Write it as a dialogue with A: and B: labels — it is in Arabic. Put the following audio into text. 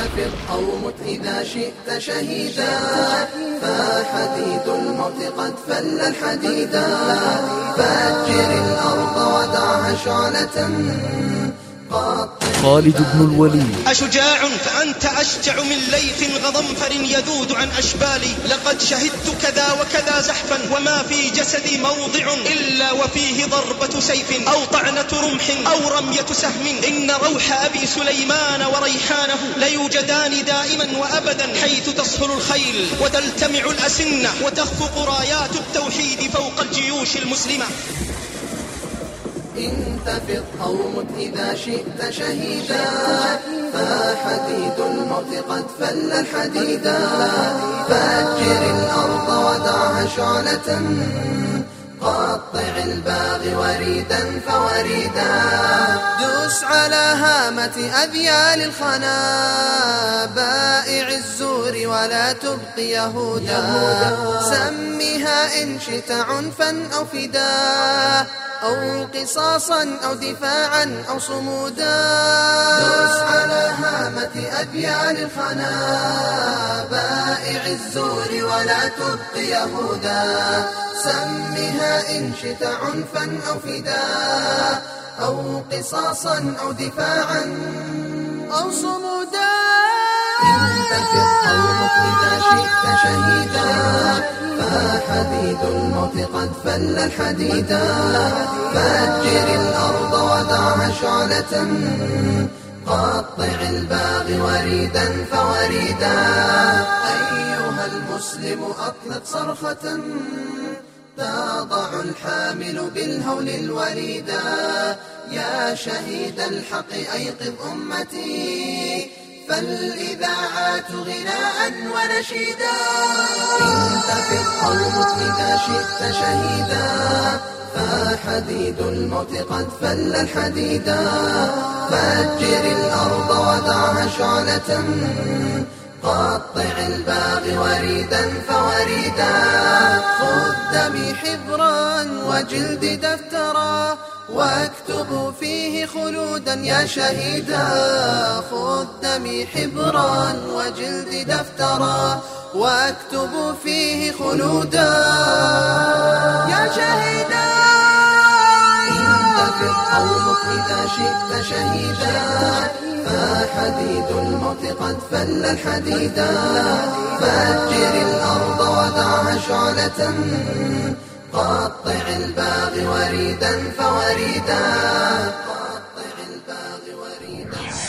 A: انتفض أو مت إذا شئت شهيدا، فحديد الموت قد فل الحديدا. فجر الأرض ودعها شعلة
B: خالد بن الوليد.
C: أشجاع فأنت أشجع من ليث غضنفر يذود عن أشبالي. لقد شهدت كذا وكذا زحفا، وما في جسدي موضع إلا وفيه ضربة سيف أو طعنة رمح أو رمية سهم. إن روح أبي سليمان وريحانه ليوجدان دائما وأبدا حيث تصهل الخيل وتلتمع الأسنة وتخفق رايات التوحيد فوق الجيوش المسلمة.
A: انتفض أو مت إذا شئت شهيدا، فحديد الموت قد فل الحديدا. فجر الأرض ودعها شعلة قطع الباغي وريدا فوريدا. دس على هامة أذيال الخنا بائع الزور ولا تبقي يهودا. سمها إن شئت عنفا أو فداء أو قصاصا أو دفاعا أو صمودا. دس على هامة أذيال الخنا بائع الزور ولا تبقي يهودا. سمها إن شئت عنفا أو فداء أو قصاصا أو دفاعا أو صمودا. انتفض أو مت إذا شئت شهيدا، فحديد الموت قد فل الحديدا. فجر الأرض ودعها شعلة قطع الباغي وريدا فوريدا. أيها المسلم أطلق صرخة تضع الحامل بالهول الوريدا. يا شهيد الحق أيقظ أمتي، فالإذاعات غناء ونشيدا. انتفض أو مت إذا شئت شهيدا، فحديد الموت قد فل الحديدا. فجر الأرض ودعها شعلة قطع الباغي وريدا فوريدا. خذ دمي حبرا وجلد دفترا واكتب فيه خلودا يا شهيدا. خذ دمي حبرا وجلد دفترا واكتب فيه خلودا يا شهيدا. انتفض أو مت إذا شئت شهيدا، فحديد الموت قد فل الحديدا. فجر الأرض ودعها شعلة قطع الباغي وريدا فوريدا. قطع الباغي وريدا.